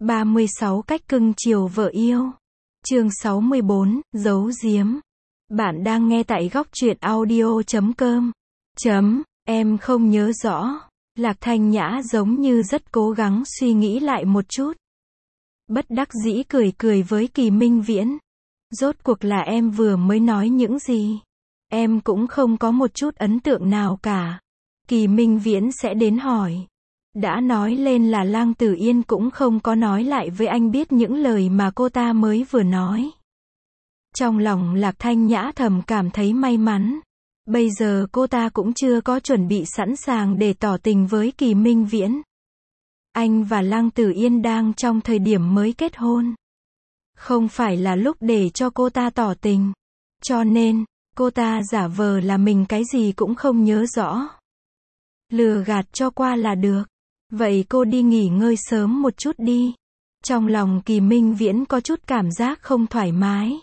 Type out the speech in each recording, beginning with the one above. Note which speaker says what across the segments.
Speaker 1: 36 cách cưng chiều vợ yêu. Chương 64, giấu giếm. Bạn đang nghe tại góc truyện audio.com. Em không nhớ rõ. Lạc Thanh Nhã giống như rất cố gắng suy nghĩ lại một chút. Bất đắc dĩ cười cười với Kỳ Minh Viễn. Rốt cuộc là em vừa mới nói những gì? Em cũng không có một chút ấn tượng nào cả. Kỳ Minh Viễn sẽ đến hỏi. Đã nói lên là Lăng Tử Yên cũng không có nói lại với anh biết những lời mà cô ta mới vừa nói. Trong lòng Lạc Thanh Nhã thầm cảm thấy may mắn. Bây giờ cô ta cũng chưa có chuẩn bị sẵn sàng để tỏ tình với Kỳ Minh Viễn. Anh và Lăng Tử Yên đang trong thời điểm mới kết hôn. Không phải là lúc để cho cô ta tỏ tình. Cho nên, cô ta giả vờ là mình cái gì cũng không nhớ rõ. Lừa gạt cho qua là được. Vậy cô đi nghỉ ngơi sớm một chút đi. Trong lòng Kỳ Minh Viễn có chút cảm giác không thoải mái.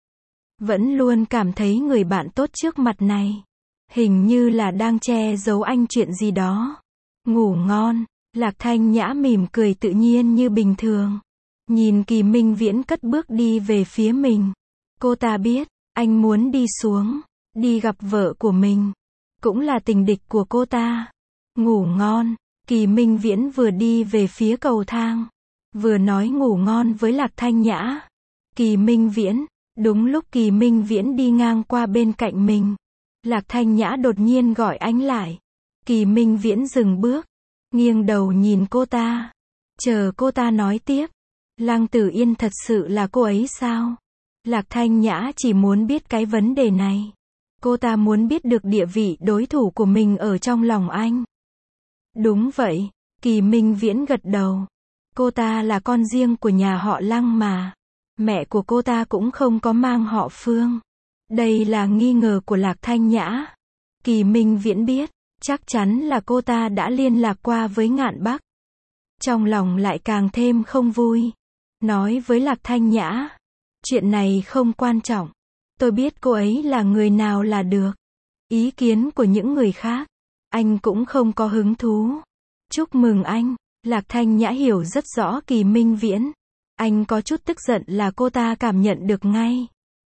Speaker 1: Vẫn luôn cảm thấy người bạn tốt trước mặt này hình như là đang che giấu anh chuyện gì đó. Ngủ ngon. Lạc Thanh Nhã mỉm cười tự nhiên như bình thường. Nhìn Kỳ Minh Viễn cất bước đi về phía mình. Cô ta biết, anh muốn đi xuống, đi gặp vợ của mình. Cũng là tình địch của cô ta. Ngủ ngon. Kỳ Minh Viễn vừa đi về phía cầu thang, vừa nói ngủ ngon với Lạc Thanh Nhã. Kỳ Minh Viễn. Đúng lúc Kỳ Minh Viễn đi ngang qua bên cạnh mình, Lạc Thanh Nhã đột nhiên gọi anh lại. Kỳ Minh Viễn dừng bước, nghiêng đầu nhìn cô ta, chờ cô ta nói tiếp. Lăng Tử Yên thật sự là cô ấy sao? Lạc Thanh Nhã chỉ muốn biết cái vấn đề này. Cô ta muốn biết được địa vị đối thủ của mình ở trong lòng anh. Đúng vậy, Kỳ Minh Viễn gật đầu. Cô ta là con riêng của nhà họ Lăng mà. Mẹ của cô ta cũng không có mang họ Phương. Đây là nghi ngờ của Lạc Thanh Nhã. Kỳ Minh Viễn biết, chắc chắn là cô ta đã liên lạc qua với Ngạn Bắc. Trong lòng lại càng thêm không vui. Nói với Lạc Thanh Nhã, chuyện này không quan trọng. Tôi biết cô ấy là người nào là được. Ý kiến của những người khác, anh cũng không có hứng thú. Chúc mừng anh. Lạc Thanh Nhã hiểu rất rõ Kỳ Minh Viễn. Anh có chút tức giận là cô ta cảm nhận được ngay.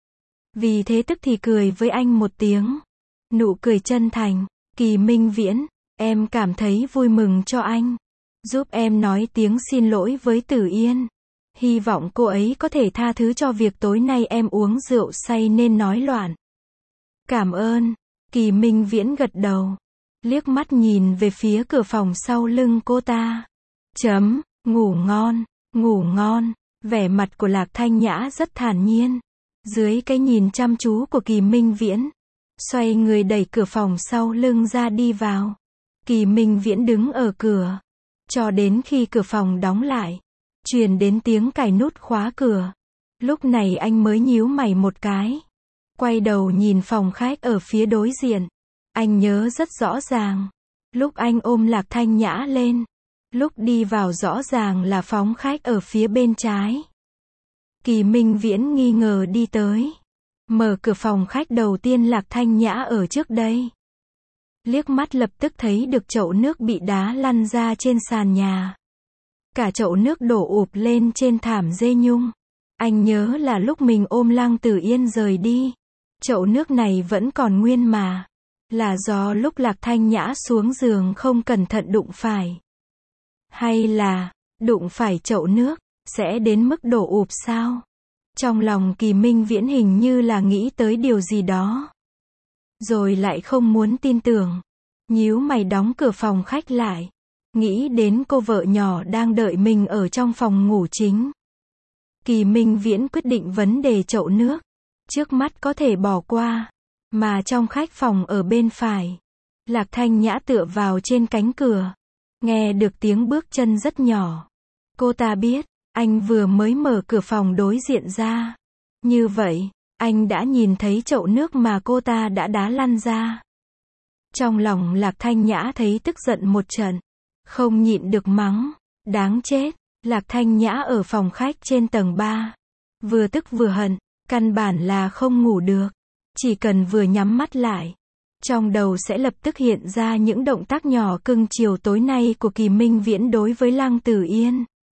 Speaker 1: Vì thế tức thì cười với anh một tiếng. Nụ cười chân thành. Kỳ Minh Viễn, em cảm thấy vui mừng cho anh. Giúp em nói tiếng xin lỗi với Tử Yên. Hy vọng cô ấy có thể tha thứ cho việc tối nay em uống rượu say nên nói loạn. Cảm ơn. Kỳ Minh Viễn gật đầu. Liếc mắt nhìn về phía cửa phòng sau lưng cô ta. Ngủ ngon. Ngủ ngon. Vẻ mặt của Lạc Thanh Nhã rất thản nhiên. Dưới cái nhìn chăm chú của Kỳ Minh Viễn, xoay người đẩy cửa phòng sau lưng ra đi vào. Kỳ Minh Viễn đứng ở cửa, cho đến khi cửa phòng đóng lại, truyền đến tiếng cài nút khóa cửa. Lúc này anh mới nhíu mày một cái, quay đầu nhìn phòng khách ở phía đối diện. Anh nhớ rất rõ ràng, lúc anh ôm Lạc Thanh Nhã lên, lúc đi vào rõ ràng là phòng khách ở phía bên trái. Kỳ Minh Viễn nghi ngờ đi tới, mở cửa phòng khách đầu tiên Lạc Thanh Nhã ở trước đây. Liếc mắt lập tức thấy được chậu nước bị đá lăn ra trên sàn nhà. Cả chậu nước đổ ụp lên trên thảm dê nhung. Anh nhớ là lúc mình ôm Lăng Tử Yên rời đi, chậu nước này vẫn còn nguyên mà. Là do lúc Lạc Thanh Nhã xuống giường không cẩn thận đụng phải. Hay là, đụng phải chậu nước, sẽ đến mức đổ ụp sao? Trong lòng Kỳ Minh Viễn hình như là nghĩ tới điều gì đó. Rồi lại không muốn tin tưởng. Nhíu mày đóng cửa phòng khách lại. Nghĩ đến cô vợ nhỏ đang đợi mình ở trong phòng ngủ chính. Kỳ Minh Viễn quyết định vấn đề chậu nước. Trước mắt có thể bỏ qua. Mà trong khách phòng ở bên phải, Lạc Thanh Nhã tựa vào trên cánh cửa. Nghe được tiếng bước chân rất nhỏ. Cô ta biết, anh vừa mới mở cửa phòng đối diện ra. Như vậy, anh đã nhìn thấy chậu nước mà cô ta đã đá lăn ra. Trong lòng Lạc Thanh Nhã thấy tức giận một trận. Không nhịn được mắng. Đáng chết. Lạc Thanh Nhã ở phòng khách trên tầng 3. Vừa tức vừa hận. Căn bản là không ngủ được. Chỉ cần vừa nhắm mắt lại, trong đầu sẽ lập tức hiện ra những động tác nhỏ cưng chiều tối nay của Kỳ Minh Viễn đối với Lăng Tử Yên.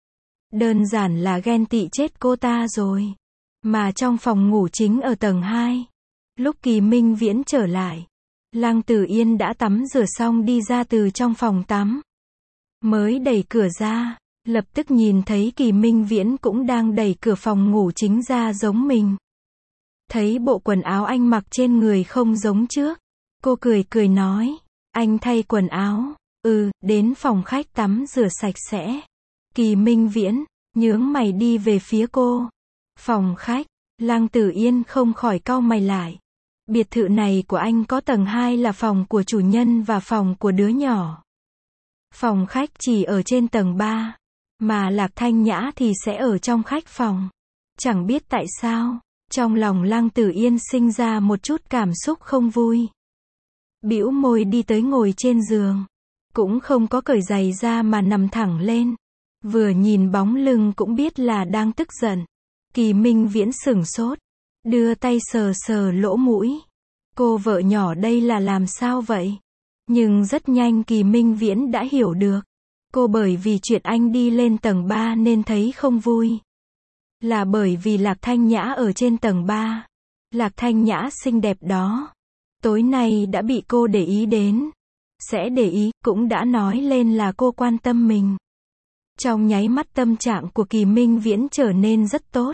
Speaker 1: Đơn giản là ghen tị chết cô ta rồi. Mà trong phòng ngủ chính ở tầng 2, lúc Kỳ Minh Viễn trở lại, Lăng Tử Yên đã tắm rửa xong đi ra từ trong phòng tắm. Mới đẩy cửa ra, lập tức nhìn thấy Kỳ Minh Viễn cũng đang đẩy cửa phòng ngủ chính ra giống mình. Thấy bộ quần áo anh mặc trên người không giống trước, cô cười cười nói, anh thay quần áo, đến phòng khách tắm rửa sạch sẽ. Kỳ Minh Viễn, nhướng mày đi về phía cô. Phòng khách, Lăng Tử Yên không khỏi cau mày lại. Biệt thự này của anh có tầng 2 là phòng của chủ nhân và phòng của đứa nhỏ. Phòng khách chỉ ở trên tầng 3, mà Lạc Thanh Nhã thì sẽ ở trong khách phòng. Chẳng biết tại sao, trong lòng Lăng Tử Yên sinh ra một chút cảm xúc không vui. Bĩu môi đi tới ngồi trên giường, cũng không có cởi giày ra mà nằm thẳng lên. Vừa nhìn bóng lưng cũng biết là đang tức giận. Kỳ Minh Viễn sửng sốt, đưa tay sờ sờ lỗ mũi. Cô vợ nhỏ đây là làm sao vậy? Nhưng rất nhanh Kỳ Minh Viễn đã hiểu được. Cô bởi vì chuyện anh đi lên tầng 3 nên thấy không vui. Là bởi vì Lạc Thanh Nhã ở trên tầng 3. Lạc Thanh Nhã xinh đẹp đó. Tối nay đã bị cô để ý đến. Sẽ để ý, cũng đã nói lên là cô quan tâm mình. Trong nháy mắt tâm trạng của Kỳ Minh Viễn trở nên rất tốt.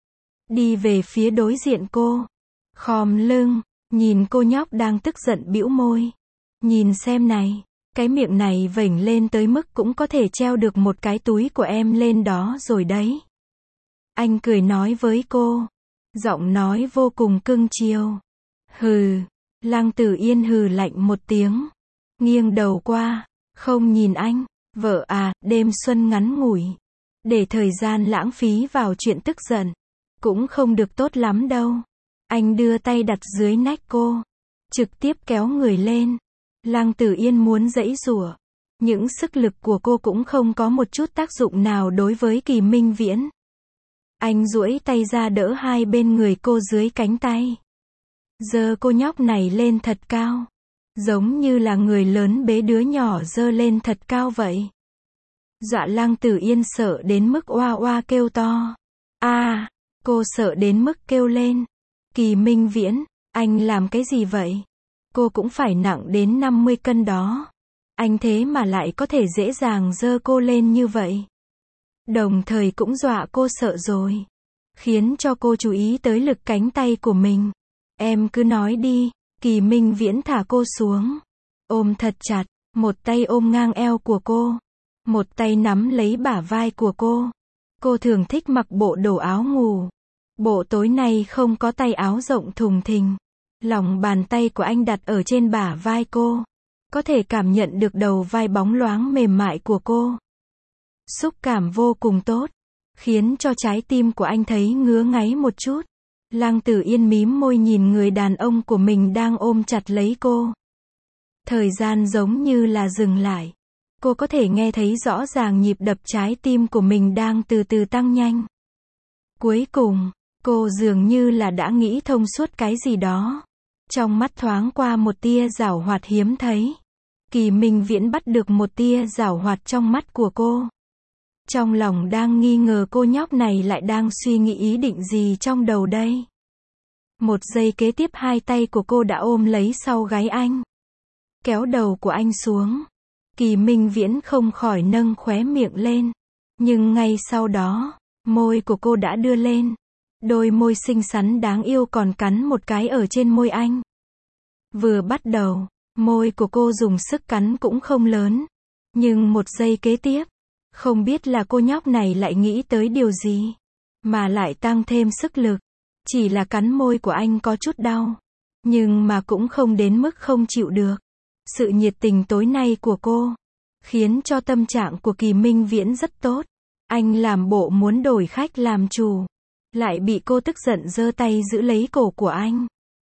Speaker 1: Đi về phía đối diện cô. Khom lưng, nhìn cô nhóc đang tức giận bĩu môi. Nhìn xem này, cái miệng này vểnh lên tới mức cũng có thể treo được một cái túi của em lên đó rồi đấy. Anh cười nói với cô. Giọng nói vô cùng cưng chiều. Hừ, Lăng Tử Yên hừ lạnh một tiếng. Nghiêng đầu qua, không nhìn anh. Vợ à, đêm xuân ngắn ngủi. Để thời gian lãng phí vào chuyện tức giận. Cũng không được tốt lắm đâu. Anh đưa tay đặt dưới nách cô. Trực tiếp kéo người lên. Lăng Tử Yên muốn giãy giụa. Những sức lực của cô cũng không có một chút tác dụng nào đối với Kỳ Minh Viễn. Anh duỗi tay ra đỡ hai bên người cô dưới cánh tay. Giơ cô nhóc này lên thật cao. Giống như là người lớn bế đứa nhỏ giơ lên thật cao vậy. Dọa Lăng Tử Yên sợ đến mức oa oa kêu to. Cô sợ đến mức kêu lên. Kỳ Minh Viễn, anh làm cái gì vậy? Cô cũng phải nặng đến 50 cân đó. Anh thế mà lại có thể dễ dàng giơ cô lên như vậy. Đồng thời cũng dọa cô sợ rồi. Khiến cho cô chú ý tới lực cánh tay của mình. Em cứ nói đi. Kỳ Minh Viễn thả cô xuống. Ôm thật chặt. Một tay ôm ngang eo của cô. Một tay nắm lấy bả vai của cô. Cô thường thích mặc bộ đồ áo ngủ. Bộ tối nay không có tay áo rộng thùng thình. Lòng bàn tay của anh đặt ở trên bả vai cô. Có thể cảm nhận được đầu vai bóng loáng mềm mại của cô. Xúc cảm vô cùng tốt. Khiến cho trái tim của anh thấy ngứa ngáy một chút. Lăng Tử Yên mím môi nhìn người đàn ông của mình đang ôm chặt lấy cô. Thời gian giống như là dừng lại. Cô có thể nghe thấy rõ ràng nhịp đập trái tim của mình đang từ từ tăng nhanh. Cuối cùng, cô dường như là đã nghĩ thông suốt cái gì đó. Trong mắt thoáng qua một tia giảo hoạt hiếm thấy. Kỳ Minh Viễn bắt được một tia giảo hoạt trong mắt của cô. Trong lòng đang nghi ngờ cô nhóc này lại đang suy nghĩ ý định gì trong đầu đây. Một giây kế tiếp hai tay của cô đã ôm lấy sau gáy anh. Kéo đầu của anh xuống. Kỳ Minh Viễn không khỏi nâng khóe miệng lên. Nhưng ngay sau đó, môi của cô đã đưa lên. Đôi môi xinh xắn đáng yêu còn cắn một cái ở trên môi anh. Vừa bắt đầu, môi của cô dùng sức cắn cũng không lớn. Nhưng một giây kế tiếp, không biết là cô nhóc này lại nghĩ tới điều gì. Mà lại tăng thêm sức lực. Chỉ là cắn môi của anh có chút đau. Nhưng mà cũng không đến mức không chịu được. Sự nhiệt tình tối nay của cô khiến cho tâm trạng của Kỳ Minh Viễn rất tốt. Anh làm bộ muốn đổi khách làm chủ. Lại bị cô tức giận giơ tay giữ lấy cổ của anh.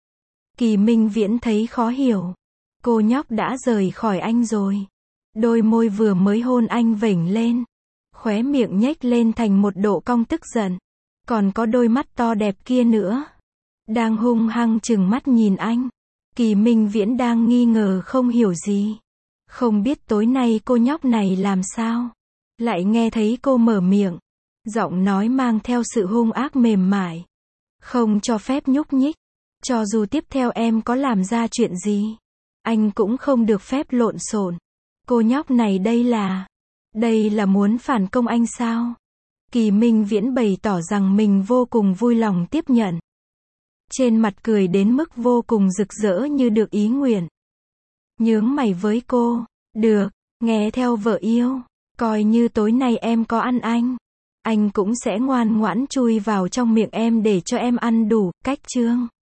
Speaker 1: Kỳ Minh Viễn thấy khó hiểu. Cô nhóc đã rời khỏi anh rồi. Đôi môi vừa mới hôn anh vểnh lên. Khóe miệng nhếch lên thành một độ cong tức giận. Còn có đôi mắt to đẹp kia nữa. Đang hung hăng trừng mắt nhìn anh. Kỳ Minh Viễn đang nghi ngờ không hiểu gì. Không biết tối nay cô nhóc này làm sao. Lại nghe thấy cô mở miệng. Giọng nói mang theo sự hung ác mềm mại. Không cho phép nhúc nhích. Cho dù tiếp theo em có làm ra chuyện gì, anh cũng không được phép lộn xộn. Cô nhóc này đây là muốn phản công anh sao? Kỳ Minh Viễn bày tỏ rằng mình vô cùng vui lòng tiếp nhận. Trên mặt cười đến mức vô cùng rực rỡ như được ý nguyện. Nhướng mày với cô. Được, nghe theo vợ yêu. Coi như tối nay em có ăn anh cũng sẽ ngoan ngoãn chui vào trong miệng em để cho em ăn đủ, cách chương.